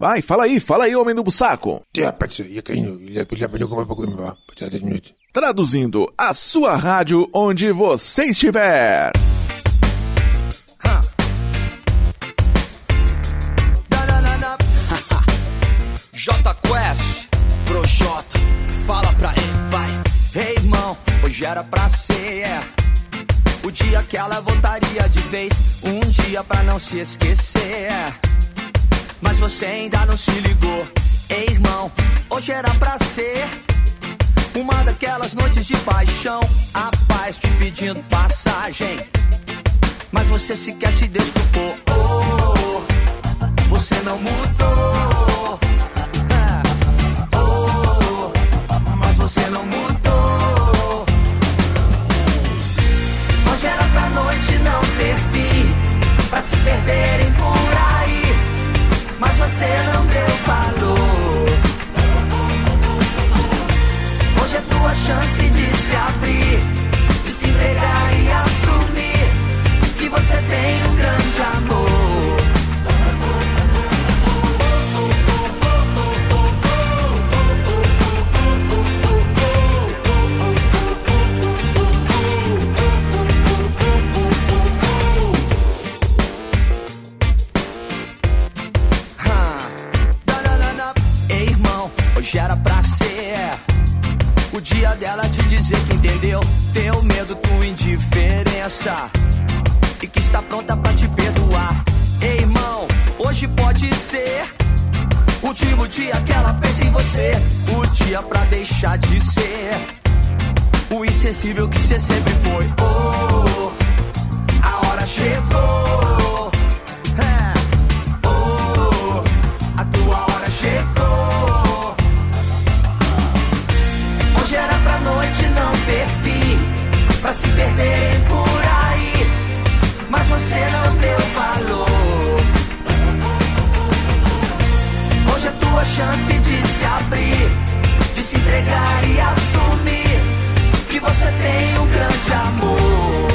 Vai, fala aí, homem do bussaco. Traduzindo, a sua rádio onde você estiver. J Quest, Projota, fala pra ele, vai. Ei, irmão, hoje era pra ser, o dia que ela voltaria de vez, um dia pra não se esquecer, mas você ainda não se ligou. Ei, irmão, hoje era pra ser uma daquelas noites de paixão, a paz te pedindo passagem, mas você sequer se desculpou. Oh, você não mudou, mas você não mudou. Hoje era pra noite não ter fim, pra se perderem por aí, mas você não deu valor. Hoje é tua chance de se abrir, de se entregar e assumir que você tem um grande amor. Era pra ser o dia dela te dizer que entendeu teu medo, tua indiferença e que está pronta pra te perdoar. Ei, irmão, hoje pode ser o último dia que ela pensa em você, o dia pra deixar de ser o insensível que você sempre foi. Oh, a hora chegou, oh, a tua hora chegou. Hoje era pra noite não ter fim, pra se perderem por aí, mas você não deu valor. Hoje é tua chance de se abrir, de se entregar e assumir que você tem um grande amor.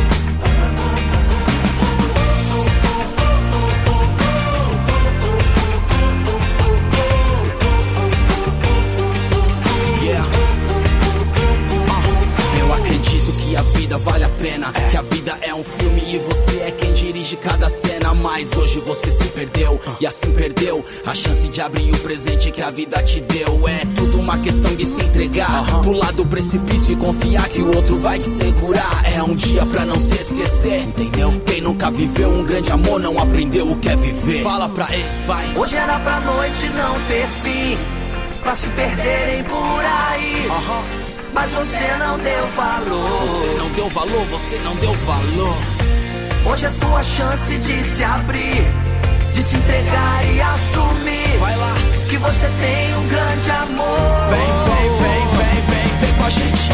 A vida vale a pena, que a vida é um filme e você é quem dirige cada cena. Mas hoje você se perdeu e assim perdeu a chance de abrir o presente que a vida te deu. É tudo uma questão de se entregar, pular do precipício e confiar que o outro vai te segurar. É um dia pra não se esquecer, entendeu? Quem nunca viveu um grande amor não aprendeu o que é viver. Fala pra ele, vai. Hoje era pra noite não ter fim, pra se perderem por aí, mas você não deu valor. Você não deu valor, você não deu valor. Hoje é tua chance de se abrir, de se entregar e assumir. Vai lá, que você tem um grande amor. Vem com a gente.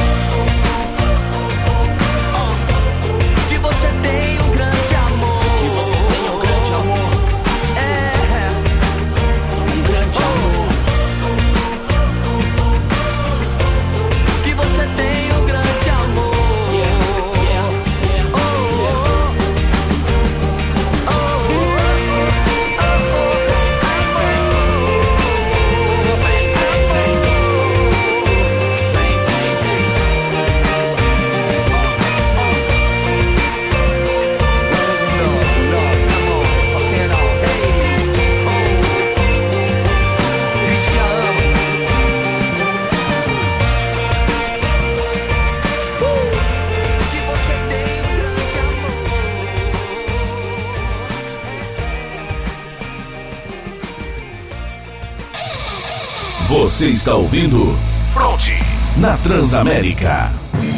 Que você tem um grande amor. Que você tem um grande amor. Um grande amor. Você tem um grande amor. Você está ouvindo Fronte na Transamérica.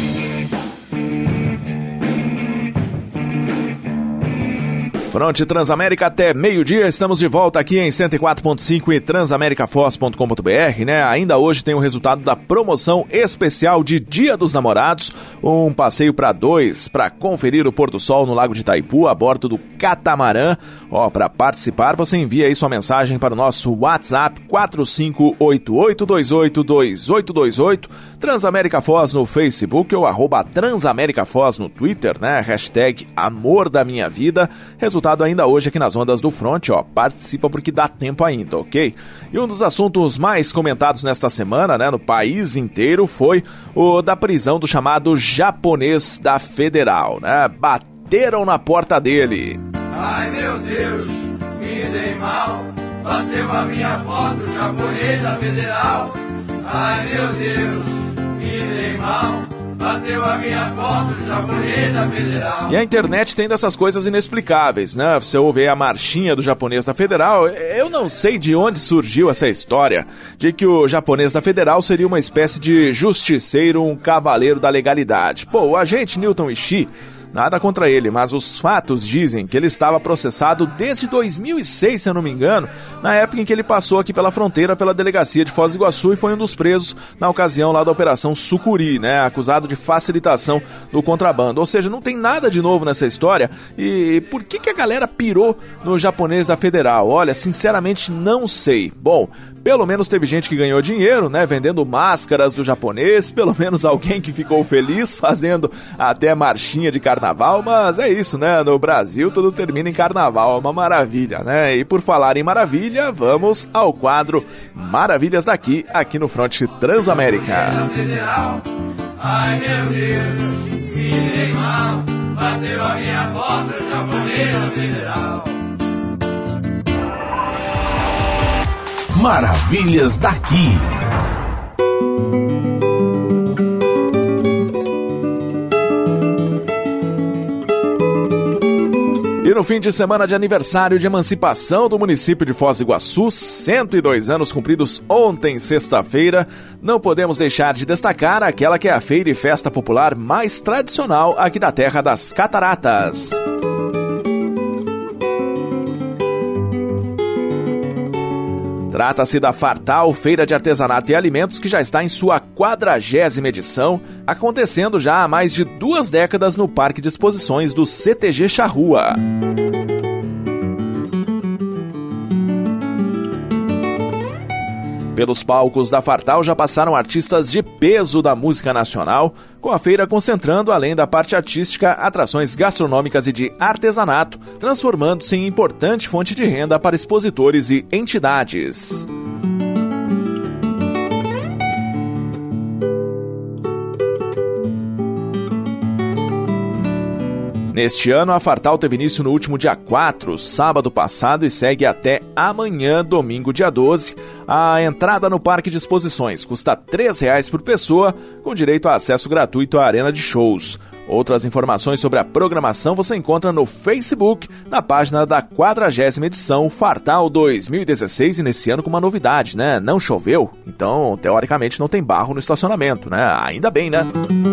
Fronte Transamérica até meio-dia, estamos de volta aqui em 104.5 e transamericafoz.com.br, né? Ainda hoje tem o resultado da promoção especial de Dia dos Namorados, um passeio para dois, para conferir o pôr do sol no Lago de Itaipu, a bordo do catamarã. Para participar, você envia aí sua mensagem para o nosso WhatsApp 4588282828, Transamérica Foz no Facebook ou @Transamérica Foz no Twitter, né? Hashtag Amor da Minha Vida. Resultado resultado ainda hoje aqui nas ondas do Front, participa porque dá tempo ainda, ok? E um dos assuntos mais comentados nesta semana, né, no país inteiro, foi o da prisão do chamado japonês da Federal, né? Bateram na porta dele. Ai meu Deus, me dei mal, bateu a minha porta o japonês da Federal. Ai meu Deus, me dei mal, bateu a minha porta o japonês da Federal. E a internet tem dessas coisas inexplicáveis, né? Você ouve a marchinha do japonês da Federal. Eu não sei de onde surgiu essa história de que o japonês da Federal seria uma espécie de justiceiro, um cavaleiro da legalidade. Pô, o agente Newton Ishii, nada contra ele, mas os fatos dizem que ele estava processado desde 2006, se eu não me engano, na época em que ele passou aqui pela fronteira pela delegacia de Foz do Iguaçu e foi um dos presos na ocasião lá da Operação Sucuri, né, acusado de facilitação do contrabando. Ou seja, não tem nada de novo nessa história. E por que a galera pirou no japonês da Federal? Olha, sinceramente não sei. Bom, pelo menos teve gente que ganhou dinheiro, né, vendendo máscaras do japonês, pelo menos alguém que ficou feliz fazendo até marchinha de carnaval, mas é isso, né, no Brasil tudo termina em carnaval, é uma maravilha, né, e por falar em maravilha, vamos ao quadro Maravilhas daqui, aqui no Front Transamérica. Ai meu Deus, me dei mal, bateu a minha porta o japonês da Federal. Maravilhas daqui. E no fim de semana de aniversário de emancipação do município de Foz do Iguaçu, 102 anos cumpridos ontem, sexta-feira, não podemos deixar de destacar aquela que é a feira e festa popular mais tradicional aqui da Terra das Cataratas. Trata-se da Fartal, Feira de Artesanato e Alimentos, que já está em sua 40ª edição, acontecendo já há mais de 2 décadas no Parque de Exposições do CTG Charrua. Pelos palcos da Fartal já passaram artistas de peso da música nacional, com a feira concentrando, além da parte artística, atrações gastronômicas e de artesanato, transformando-se em importante fonte de renda para expositores e entidades. Neste ano, a Fartal teve início no último dia 4, sábado passado, e segue até amanhã, domingo, dia 12. A entrada no Parque de Exposições custa R$ 3,00 por pessoa, com direito a acesso gratuito à arena de shows. Outras informações sobre a programação você encontra no Facebook, na página da 40ª edição Fartal 2016, e nesse ano com uma novidade, né? Não choveu, então, teoricamente, não tem barro no estacionamento, né? Ainda bem, né?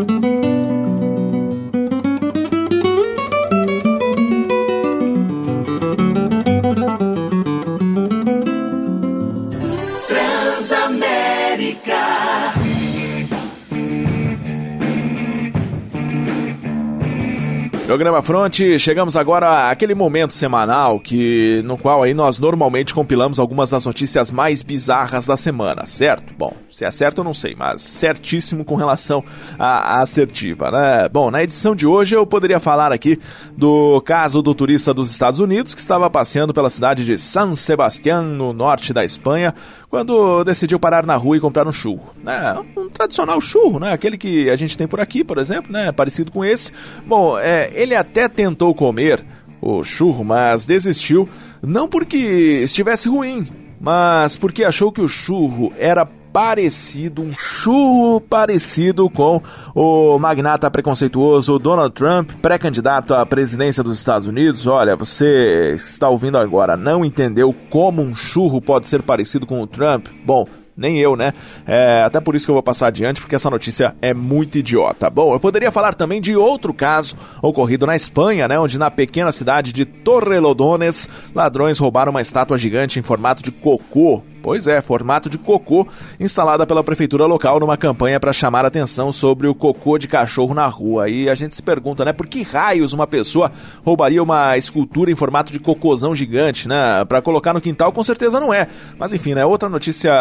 Programa Front, chegamos agora àquele momento semanal no qual aí nós normalmente compilamos algumas das notícias mais bizarras da semana, certo? Bom, se é certo eu não sei, mas certíssimo com relação à assertiva, né? Bom, na edição de hoje eu poderia falar aqui do caso do turista dos Estados Unidos que estava passeando pela cidade de San Sebastián, no norte da Espanha, quando decidiu parar na rua e comprar um churro, né? Um tradicional churro, né? Aquele que a gente tem por aqui, por exemplo, né? Parecido com esse. Bom, ele até tentou comer o churro, mas desistiu, não porque estivesse ruim, mas porque achou que o churro era um churro parecido com o magnata preconceituoso Donald Trump, pré-candidato à presidência dos Estados Unidos. Olha, você está ouvindo agora, não entendeu como um churro pode ser parecido com o Trump? Bom, nem eu, né? Até por isso que eu vou passar adiante, porque essa notícia é muito idiota. Bom, eu poderia falar também de outro caso ocorrido na Espanha, né? Onde na pequena cidade de Torrelodones, ladrões roubaram uma estátua gigante em formato de cocô. Pois é, formato de cocô, instalada pela prefeitura local numa campanha para chamar a atenção sobre o cocô de cachorro na rua. E a gente se pergunta, né, por que raios uma pessoa roubaria uma escultura em formato de cocôzão gigante, né? Para colocar no quintal, com certeza não é. Mas enfim, né, outra notícia muito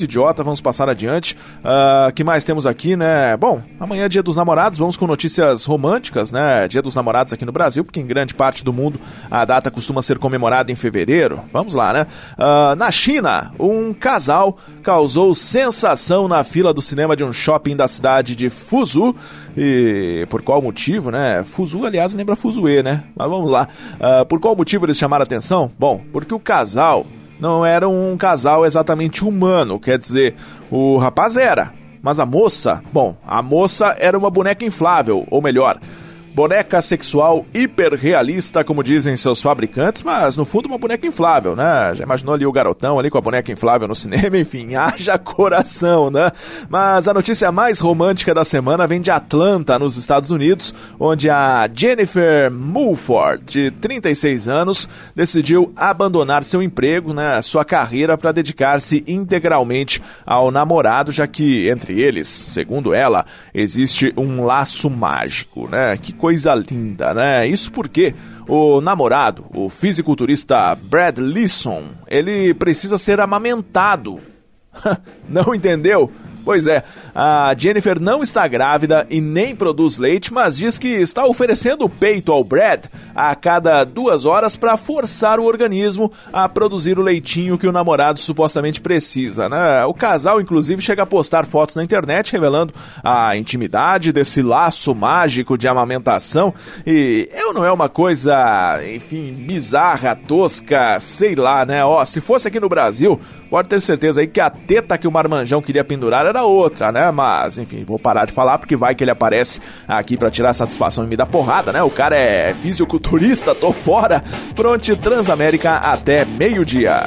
muito idiota, vamos passar adiante. Que mais temos aqui, né? Bom, amanhã é Dia dos Namorados, vamos com notícias românticas, né? Dia dos Namorados aqui no Brasil, porque em grande parte do mundo a data costuma ser comemorada em fevereiro. Vamos lá, né? Na China, um casal causou sensação na fila do cinema de um shopping da cidade de Fuzhou. E por qual motivo, né? Fuzhou, aliás, lembra Fuzhou, né? Mas vamos lá. Por qual motivo eles chamaram a atenção? Bom, porque o casal não era um casal exatamente humano, quer dizer, o rapaz era, mas a moça, bom, a moça era uma boneca inflável, ou melhor, boneca sexual hiperrealista, como dizem seus fabricantes, mas no fundo uma boneca inflável, né? Já imaginou ali o garotão ali com a boneca inflável no cinema? Enfim, haja coração, né? Mas a notícia mais romântica da semana vem de Atlanta, nos Estados Unidos, onde a Jennifer Mulford, de 36 anos, decidiu abandonar seu emprego, né, sua carreira, para dedicar-se integralmente ao namorado, já que entre eles, segundo ela, existe um laço mágico, né? Que coisa linda, né? Isso porque o namorado, o fisiculturista Brad Leeson, ele precisa ser amamentado. Não entendeu? Pois é, a Jennifer não está grávida e nem produz leite, mas diz que está oferecendo o peito ao Brad a cada 2 horas para forçar o organismo a produzir o leitinho que o namorado supostamente precisa, né? O casal, inclusive, chega a postar fotos na internet revelando a intimidade desse laço mágico de amamentação. E não é uma coisa, enfim, bizarra, tosca, sei lá, né? Se fosse aqui no Brasil, pode ter certeza aí que a teta que o marmanjão queria pendurar era outra, né? Mas, enfim, vou parar de falar porque vai que ele aparece aqui pra tirar satisfação e me dar porrada, né? O cara é fisiculturista, tô fora. Fronte Transamérica até meio-dia.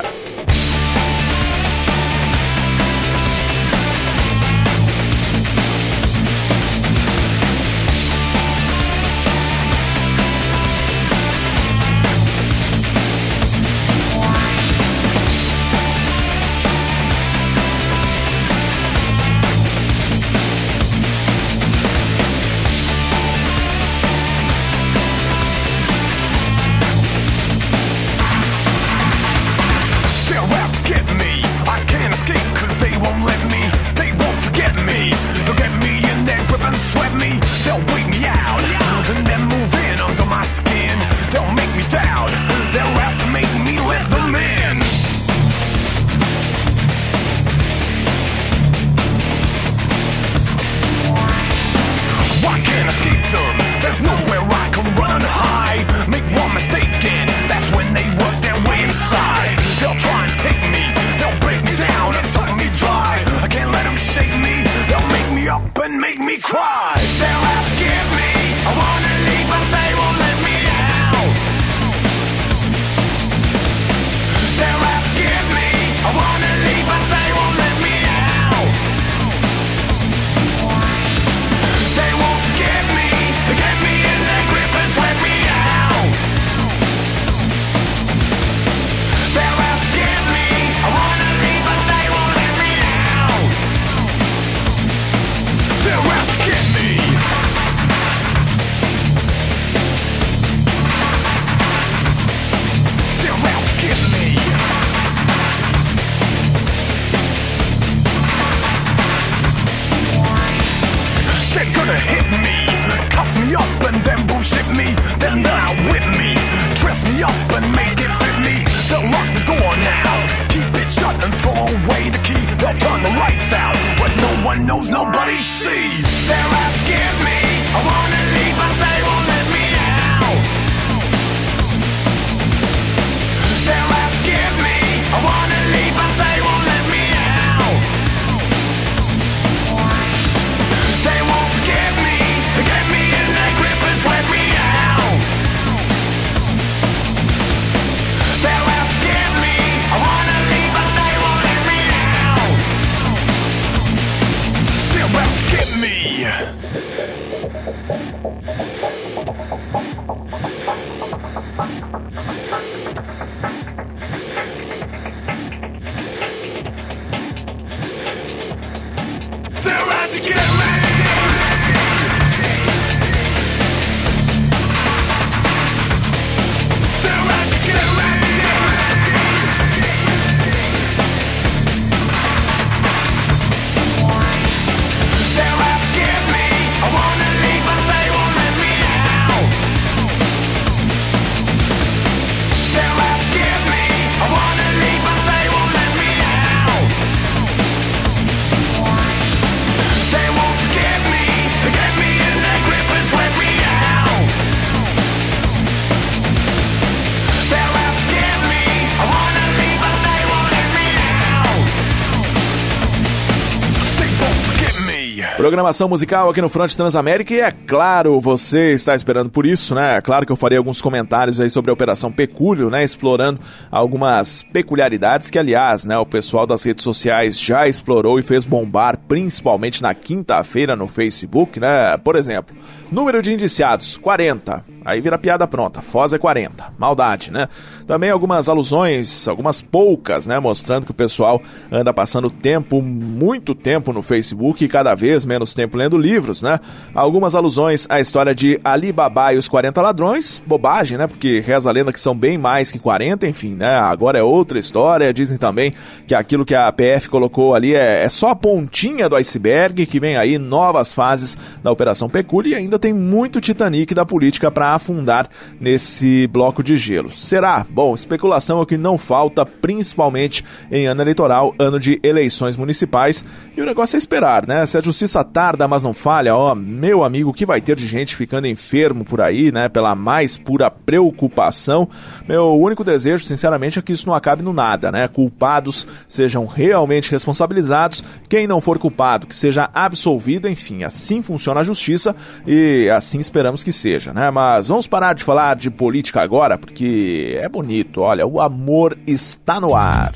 Programação musical aqui no Front Transamérica e é claro, você está esperando por isso, né? É claro que eu farei alguns comentários aí sobre a Operação Pecúlio, né? Explorando algumas peculiaridades que, aliás, né? O pessoal das redes sociais já explorou e fez bombar, principalmente na quinta-feira no Facebook, né? Por exemplo, número de indiciados, 40. Aí vira piada pronta, Foz é 40. Maldade, né? Também algumas alusões, algumas poucas, né? Mostrando que o pessoal anda passando tempo, muito tempo no Facebook e cada vez menos tempo lendo livros, né? Algumas alusões à história de Ali Babá e os 40 ladrões. Bobagem, né? Porque reza a lenda que são bem mais que 40, enfim, né? Agora é outra história. Dizem também que aquilo que a PF colocou ali é só a pontinha do iceberg, que vem aí novas fases da Operação Pecúlio e ainda tem muito Titanic da política para afundar nesse bloco de gelo. Será? Bom, especulação é o que não falta, principalmente em ano eleitoral, ano de eleições municipais, e o negócio é esperar, né? Se a justiça tarda, mas não falha, ó, meu amigo, o que vai ter de gente ficando enfermo por aí, né? Pela mais pura preocupação. Meu único desejo, sinceramente, é que isso não acabe no nada, né? Culpados sejam realmente responsabilizados, quem não for culpado, que seja absolvido, enfim, assim funciona a justiça e assim esperamos que seja, né? Mas vamos parar de falar de política agora, porque é bonito, olha, o amor está no ar.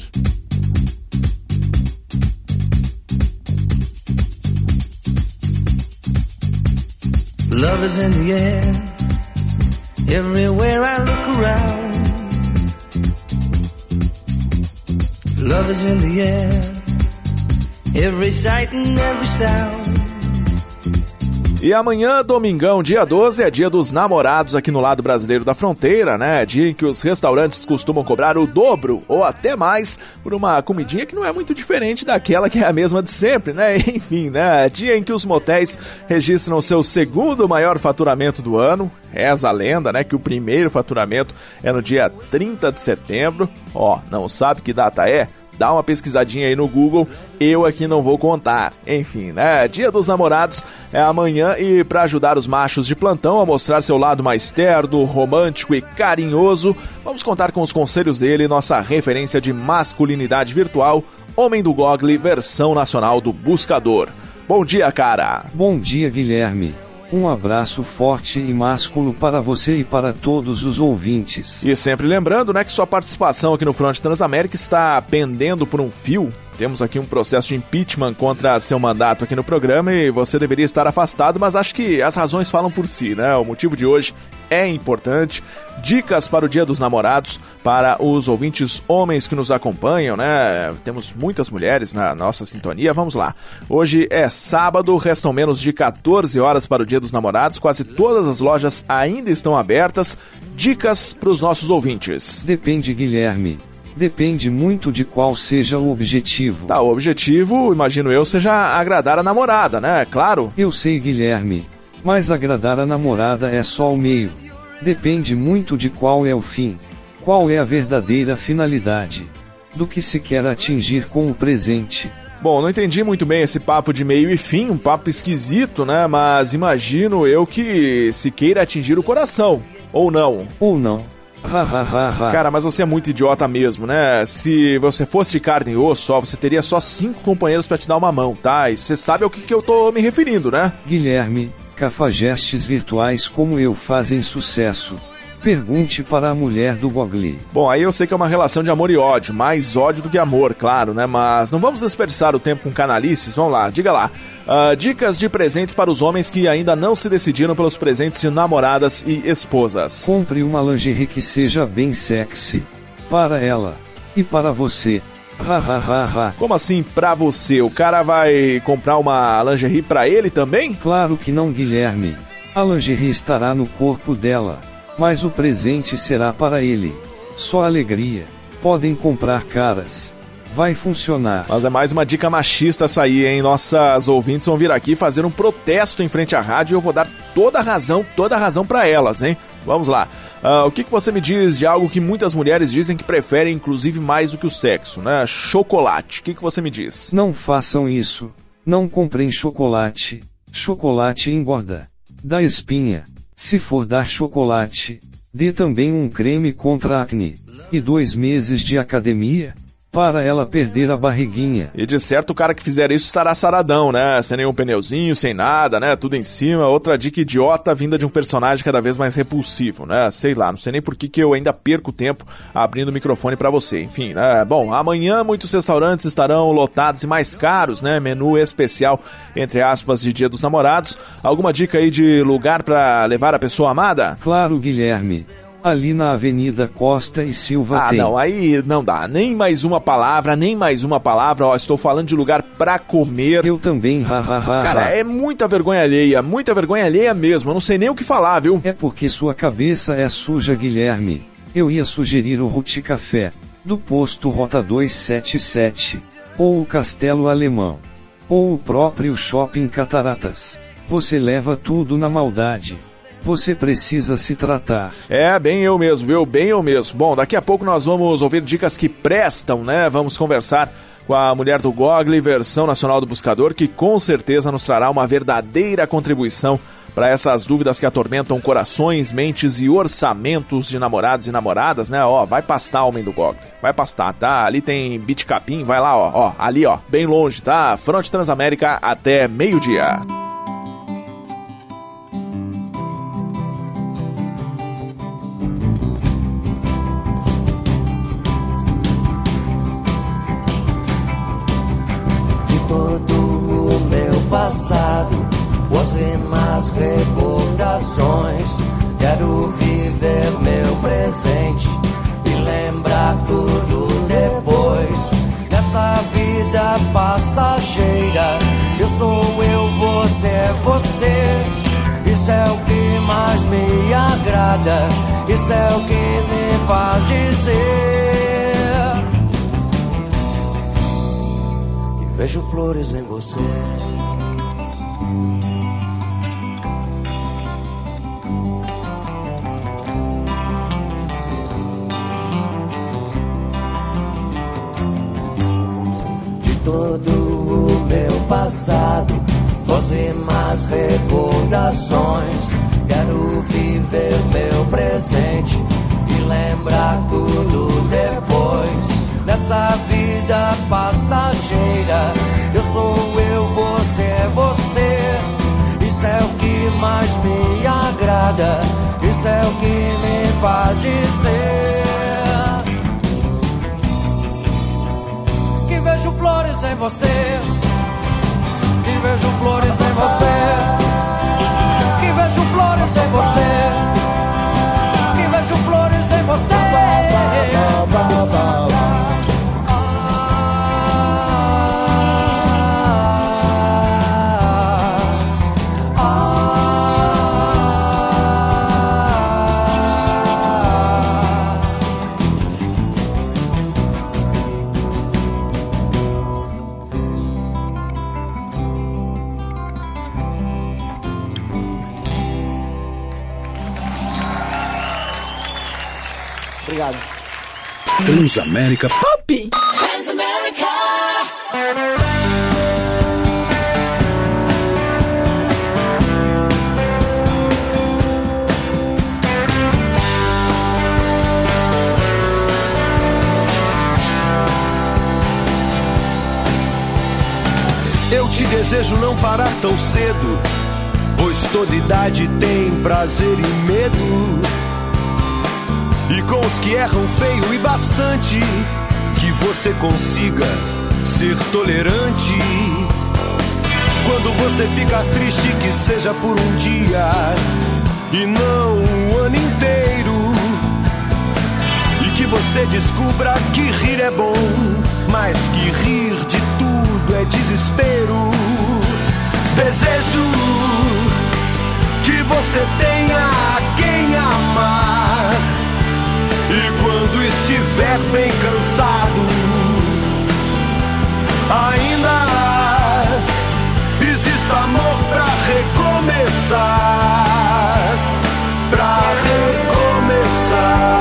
Love is in the air, everywhere I look around. Love is in the air, every sight and every sound. E amanhã, domingão, dia 12, é dia dos namorados aqui no lado brasileiro da fronteira, né? Dia em que os restaurantes costumam cobrar o dobro ou até mais por uma comidinha que não é muito diferente daquela que é a mesma de sempre, né? Enfim, né? Dia em que os motéis registram o seu segundo maior faturamento do ano. Reza a lenda, né? Que o primeiro faturamento é no dia 30 de setembro. Ó, não sabe que data é? Dá uma pesquisadinha aí no Google, eu aqui não vou contar. Enfim, né? Dia dos Namorados é amanhã e para ajudar os machos de plantão a mostrar seu lado mais terno, romântico e carinhoso, vamos contar com os conselhos dele, nossa referência de masculinidade virtual, Homem do Google, versão nacional do Buscador. Bom dia, cara! Bom dia, Guilherme. Um abraço forte e másculo para você e para todos os ouvintes. E sempre lembrando, né, que sua participação aqui no Front Transamérica está pendendo por um fio. Temos aqui um processo de impeachment contra seu mandato aqui no programa e você deveria estar afastado, mas acho que as razões falam por si, né? O motivo de hoje é importante. Dicas para o Dia dos Namorados, para os ouvintes homens que nos acompanham, né? Temos muitas mulheres na nossa sintonia, vamos lá. Hoje é sábado, restam menos de 14 horas para o Dia dos Namorados, quase todas as lojas ainda estão abertas. Dicas para os nossos ouvintes. Depende, Guilherme. Depende muito de qual seja o objetivo. Tá, o objetivo, imagino eu, seja agradar a namorada, né? Claro. Eu sei, Guilherme. Mas agradar a namorada é só o meio. Depende muito de qual é o fim. Qual é a verdadeira finalidade do que se quer atingir com o presente. Bom, não entendi muito bem esse papo de meio e fim, um papo esquisito, né? Mas imagino eu que se queira atingir o coração. Ou não. Ou não. Cara, mas você é muito idiota mesmo, né? Se você fosse de carne e osso, ó, você teria só 5 companheiros pra te dar uma mão, tá? E você sabe ao que eu tô me referindo, né? Guilherme, cafajestes virtuais como eu fazem sucesso. Pergunte para a mulher do Google. Bom, aí eu sei que é uma relação de amor e ódio, mais ódio do que amor, claro, né? Mas não vamos desperdiçar o tempo com canalices, vamos lá, diga lá. Dicas de presentes para os homens que ainda não se decidiram pelos presentes de namoradas e esposas. Compre uma lingerie que seja bem sexy. Para ela. E para você. Como assim pra você? O cara vai comprar uma lingerie pra ele também? Claro que não, Guilherme. A lingerie estará no corpo dela. Mas o presente será para ele. Só alegria. Podem comprar caras. Vai funcionar. Mas é mais uma dica machista essa aí, hein? Nossas ouvintes vão vir aqui fazer um protesto em frente à rádio e eu vou dar toda a razão pra elas, hein? Vamos lá. O que você me diz de algo que muitas mulheres dizem que preferem, inclusive mais do que o sexo, né? Chocolate. O que você me diz? Não façam isso. Não comprem chocolate. Chocolate engorda. Dá espinha. Se for dar chocolate, dê também um creme contra acne. E 2 meses de academia? para ela perder a barriguinha. E de certo o cara que fizer isso estará saradão, né? Sem nenhum pneuzinho, sem nada, né? Tudo em cima. Outra dica idiota vinda de um personagem cada vez mais repulsivo, né? Sei lá, não sei nem por que eu ainda perco tempo abrindo o microfone pra você. Enfim, né? Bom, amanhã muitos restaurantes estarão lotados e mais caros, né? Menu especial, entre aspas, de Dia dos Namorados. Alguma dica aí de lugar pra levar a pessoa amada? Claro, Guilherme. Ali na Avenida Costa e Silva tem. Não, aí não dá. Nem mais uma palavra. Ó, estou falando de lugar pra comer. Eu também, Cara, é muita vergonha alheia mesmo. Eu não sei nem o que falar, viu? É porque sua cabeça é suja, Guilherme. Eu ia sugerir o Ruti Café, do posto Rota 277, ou o Castelo Alemão, ou o próprio Shopping Cataratas. Você leva tudo na maldade. Você precisa se tratar. É, bem eu mesmo, viu? Bem eu mesmo. Bom, daqui a pouco nós vamos ouvir dicas que prestam, né? Vamos conversar com a mulher do Google, versão nacional do buscador, que com certeza nos trará uma verdadeira contribuição para essas dúvidas que atormentam corações, mentes e orçamentos de namorados e namoradas, né? Ó, vai pastar, homem do Google. Vai pastar, tá? Ali tem Beach Capim, vai lá, ó. Ali, ó, bem longe, tá? Fronte Transamérica até meio-dia. Passado, as más recordações. Quero viver meu presente e lembrar tudo depois. Nessa vida passageira, eu sou eu, você é você. Isso é o que mais me agrada, isso é o que me faz dizer que vejo flores em você. Todo o meu passado, doze más recordações. Quero viver meu presente e lembrar tudo depois. Nessa vida passageira, eu sou eu, você é você. Isso é o que mais me agrada, isso é o que me faz dizer vejo flores em você, que vejo flores em você, que vejo flores em você, que vejo flores em você. Obrigado. Transamérica Pop. Transamérica. Eu te desejo não parar tão cedo, pois toda idade tem prazer e medo. E com os que erram feio e bastante, que você consiga ser tolerante. Quando você ficar triste, que seja por um dia e não um ano inteiro. E que você descubra que rir é bom, mas que rir de tudo é desespero. Desejo que você tenha quem amar. E quando estiver bem cansado, ainda existe amor pra recomeçar, pra recomeçar.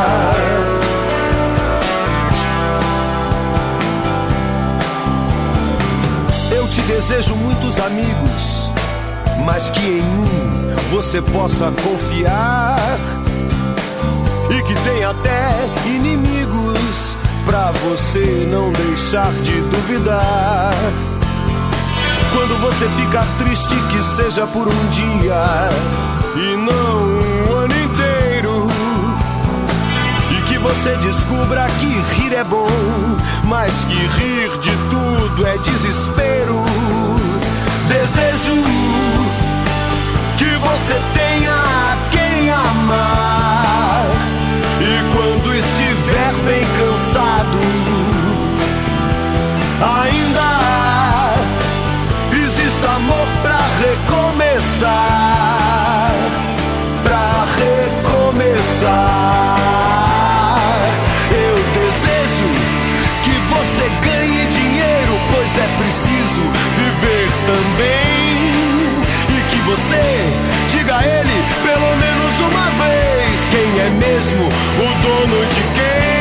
Eu te desejo muitos amigos, mas que em mim você possa confiar. E que tem até inimigos pra você não deixar de duvidar. Quando você ficar triste, que seja por um dia e não um ano inteiro. E que você descubra que rir é bom, mas que rir de tudo é desespero. Desejo que você tenha quem amar, e quando estiver bem cansado, ainda exista amor pra recomeçar, pra recomeçar. Eu desejo que você ganhe dinheiro, pois é preciso viver também, e que você diga a ele pelo menos uma vez quem é mesmo o dono de quem.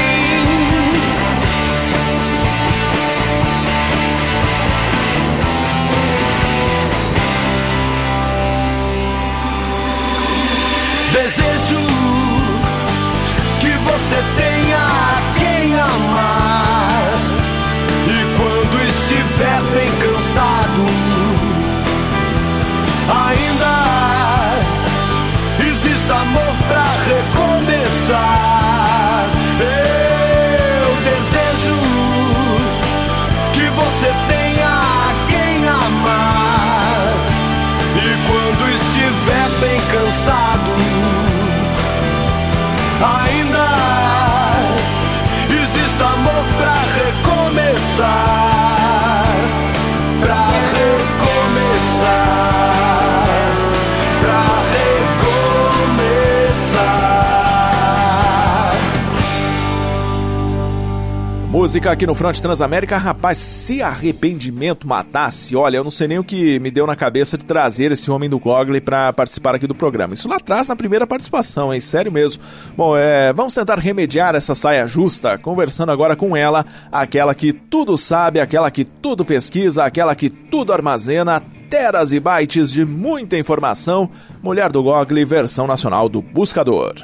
Desejo que você tenha quem amar, e quando estiver bem cansado, ainda exista amor pra recomeçar. Eu desejo que você tenha quem amar, e quando estiver bem cansado, ainda exista amor pra recomeçar, pra recomeçar, pra recomeçar. Música aqui no Fronte Transamérica. Rapaz, se arrependimento matasse, olha, eu não sei nem o que me deu na cabeça de trazer esse homem do Google pra participar aqui do programa. Isso lá atrás, na primeira participação, hein? Sério mesmo. Bom, vamos tentar remediar essa saia justa, conversando agora com ela, aquela que tudo sabe, aquela que tudo pesquisa, aquela que tudo armazena, teras e bytes de muita informação. Mulher do Google, versão nacional do Buscador.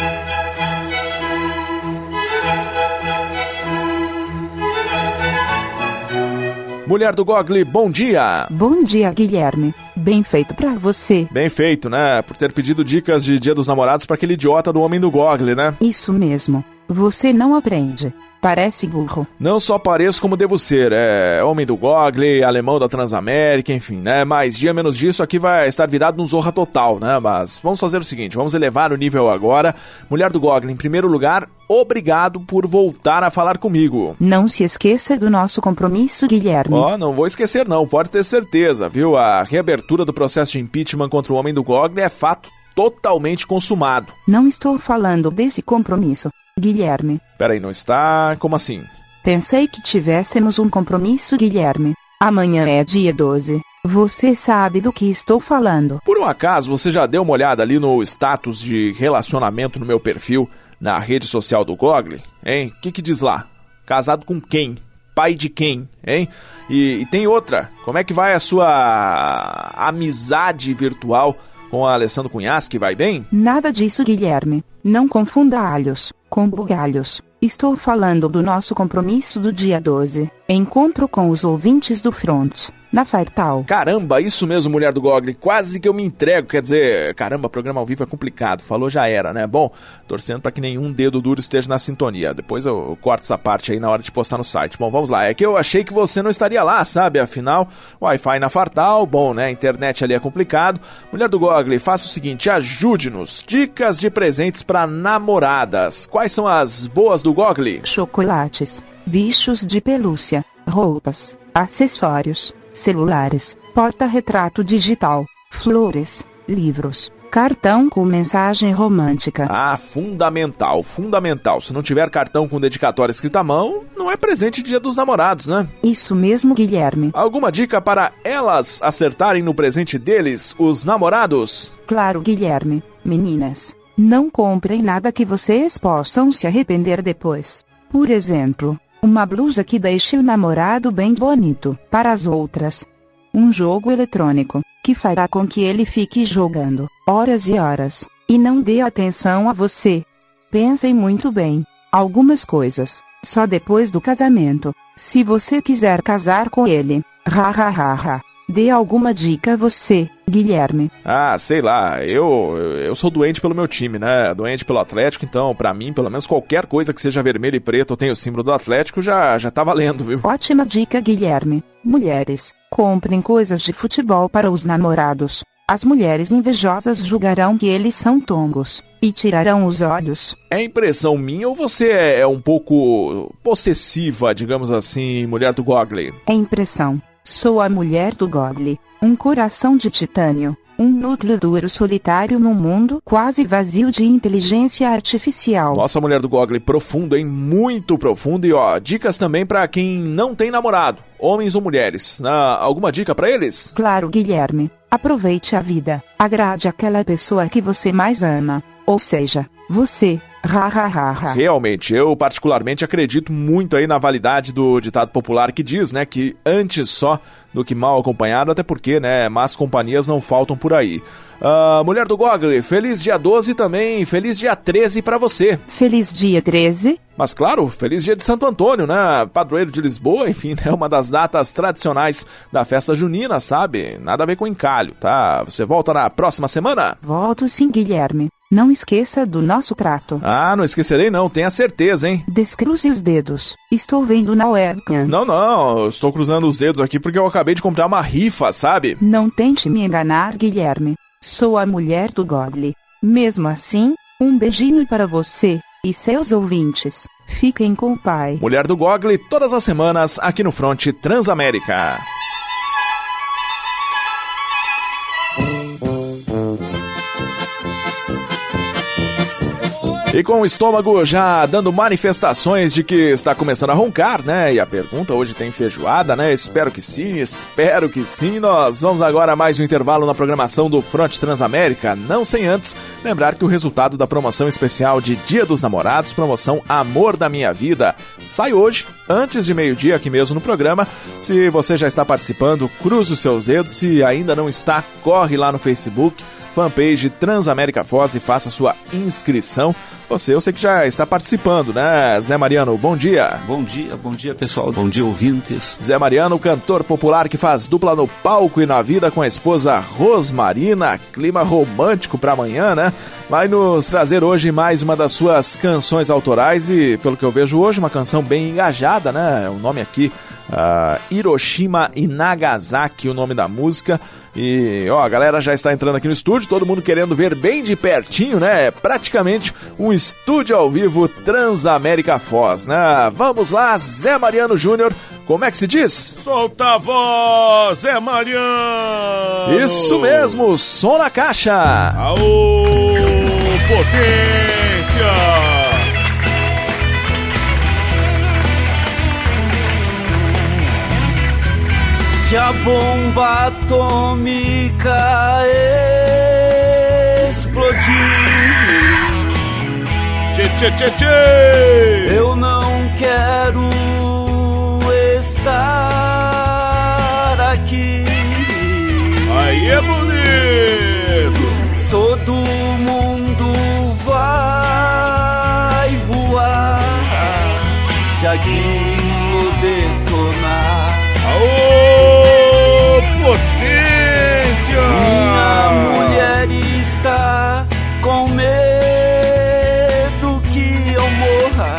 Mulher do Google, bom dia! Bom dia, Guilherme. Bem feito pra você. Bem feito, né? Por ter pedido dicas de Dia dos Namorados pra aquele idiota do homem do Google, né? Isso mesmo. Você não aprende. Parece burro. Não só pareço como devo ser. Homem do Google, alemão da Transamérica, enfim, né? Mais dia menos disso aqui vai estar virado num Zorra total, né? Mas vamos fazer o seguinte, vamos elevar o nível agora. Mulher do Google, em primeiro lugar, obrigado por voltar a falar comigo. Não se esqueça do nosso compromisso, Guilherme. Não vou esquecer não, pode ter certeza, viu? A reabertura do processo de impeachment contra o homem do Google é fato totalmente consumado. Não estou falando desse compromisso, Guilherme. Peraí, não está? Como assim? Pensei que tivéssemos um compromisso, Guilherme. Amanhã é dia 12. Você sabe do que estou falando. Por um acaso, você já deu uma olhada ali no status de relacionamento no meu perfil na rede social do Google? Hein? O que diz lá? Casado com quem? Pai de quem? Hein? E tem outra. Como é que vai a sua amizade virtual com a Alessandro Cunhasque, vai bem? Nada disso, Guilherme. Não confunda alhos com bugalhos. Estou falando do nosso compromisso do dia 12. Encontro com os ouvintes do Front, na Fartal. Caramba, isso mesmo, Mulher do Google. Quase que eu me entrego. Quer dizer, caramba, programa ao vivo é complicado. Falou, já era, né? Bom, torcendo para que nenhum dedo duro esteja na sintonia. Depois eu corto essa parte aí na hora de postar no site. Bom, vamos lá. É que eu achei que você não estaria lá, sabe? Afinal, Wi-Fi na Fartal, bom, né? Internet ali é complicado. Mulher do Google, faça o seguinte, ajude-nos. Dicas de presentes para namoradas. Quais são as boas do Google? Chocolates, bichos de pelúcia, roupas, acessórios, celulares, porta-retrato digital, flores, livros, cartão com mensagem romântica. Ah, fundamental, fundamental. Se não tiver cartão com dedicatória escrita à mão, não é presente Dia dos Namorados, né? Isso mesmo, Guilherme. Alguma dica para elas acertarem no presente deles, os namorados? Claro, Guilherme. Meninas, não comprem nada que vocês possam se arrepender depois. Por exemplo, uma blusa que deixe o namorado bem bonito. Para as outras, um jogo eletrônico, que fará com que ele fique jogando horas e horas, e não dê atenção a você. Pensem muito bem. Algumas coisas só depois do casamento, se você quiser casar com ele. Dê alguma dica você, Guilherme. Ah, sei lá, eu sou doente pelo meu time, né? Doente pelo Atlético, então, pra mim, pelo menos qualquer coisa que seja vermelho e preto ou tenha o símbolo do Atlético já tá valendo, viu? Ótima dica, Guilherme. Mulheres, comprem coisas de futebol para os namorados. As mulheres invejosas julgarão que eles são tongos e tirarão os olhos. É impressão minha ou você é um pouco possessiva, digamos assim, mulher do Gogli? É impressão. Sou a mulher do Gogli, um coração de titânio, um núcleo duro solitário num mundo quase vazio de inteligência artificial. Nossa, mulher do Gogli, profundo, hein? Muito profundo. E ó, dicas também pra quem não tem namorado, homens ou mulheres. Alguma dica pra eles? Claro, Guilherme. Aproveite a vida. Agrade aquela pessoa que você mais ama. Ou seja, você. Realmente, eu particularmente acredito muito aí na validade do ditado popular que diz, né, que antes só do que mal acompanhado, até porque, né, más companhias não faltam por aí. Mulher do Gogli, feliz dia 12 também, feliz dia 13 pra você. Feliz dia 13? Mas claro, feliz dia de Santo Antônio, né, padroeiro de Lisboa, enfim, é uma das datas tradicionais da festa junina, sabe? Nada a ver com encalho, tá? Você volta na próxima semana? Volto sim, Guilherme. Não esqueça do nosso trato. Ah, não esquecerei não, tenha certeza, hein? Descruze os dedos. Estou vendo na webcam. Não, eu estou cruzando os dedos aqui porque eu acabei de comprar uma rifa, sabe? Não tente me enganar, Guilherme. Sou a mulher do Gogli. Mesmo assim, um beijinho para você e seus ouvintes. Fiquem com o pai. Mulher do Gogli, todas as semanas aqui no Fronte Transamérica. E com o estômago já dando manifestações de que está começando a roncar, né? E a pergunta hoje tem feijoada, né? Espero que sim. Nós vamos agora a mais um intervalo na programação do Fronte Transamérica, não sem antes lembrar que o resultado da promoção especial de Dia dos Namorados, promoção Amor da Minha Vida, sai hoje, antes de meio-dia aqui mesmo no programa. Se você já está participando, cruze os seus dedos. Se ainda não está, corre lá no Facebook, fanpage Transamérica Foz, e faça sua inscrição. Eu sei que já está participando, né? Zé Mariano, bom dia. Bom dia pessoal, bom dia ouvintes. Zé Mariano, cantor popular que faz dupla no palco e na vida com a esposa Rosmarina, clima romântico para amanhã, né? Vai nos trazer hoje mais uma das suas canções autorais e, pelo que eu vejo hoje, uma canção bem engajada, né? O nome aqui, Hiroshima e Nagasaki, o nome da música. E, ó, a galera já está entrando aqui no estúdio, todo mundo querendo ver bem de pertinho, né? Praticamente um estúdio ao vivo Transamérica Foz, né? Vamos lá, Zé Mariano Júnior, como é que se diz? Solta a voz, Zé Mariano! Isso mesmo, som na caixa! Aô, potência! Se a bomba atômica explodir, eu não quero estar aqui. Aí é bonito! Todo mundo vai voar se aquilo detonar. Aô, potência! Minha mulher está com medo que eu morra.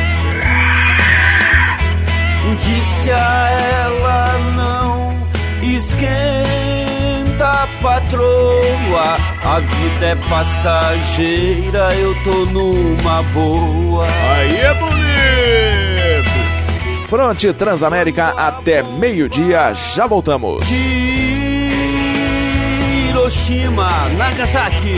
Disse a ela: não esquenta, patroa, a vida é passageira, eu tô numa boa. Aí é bonito! Fronte Transamérica até meio-dia, já voltamos. Hiroshima, Nagasaki.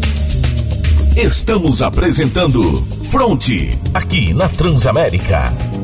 Estamos apresentando Fronte, aqui na Transamérica.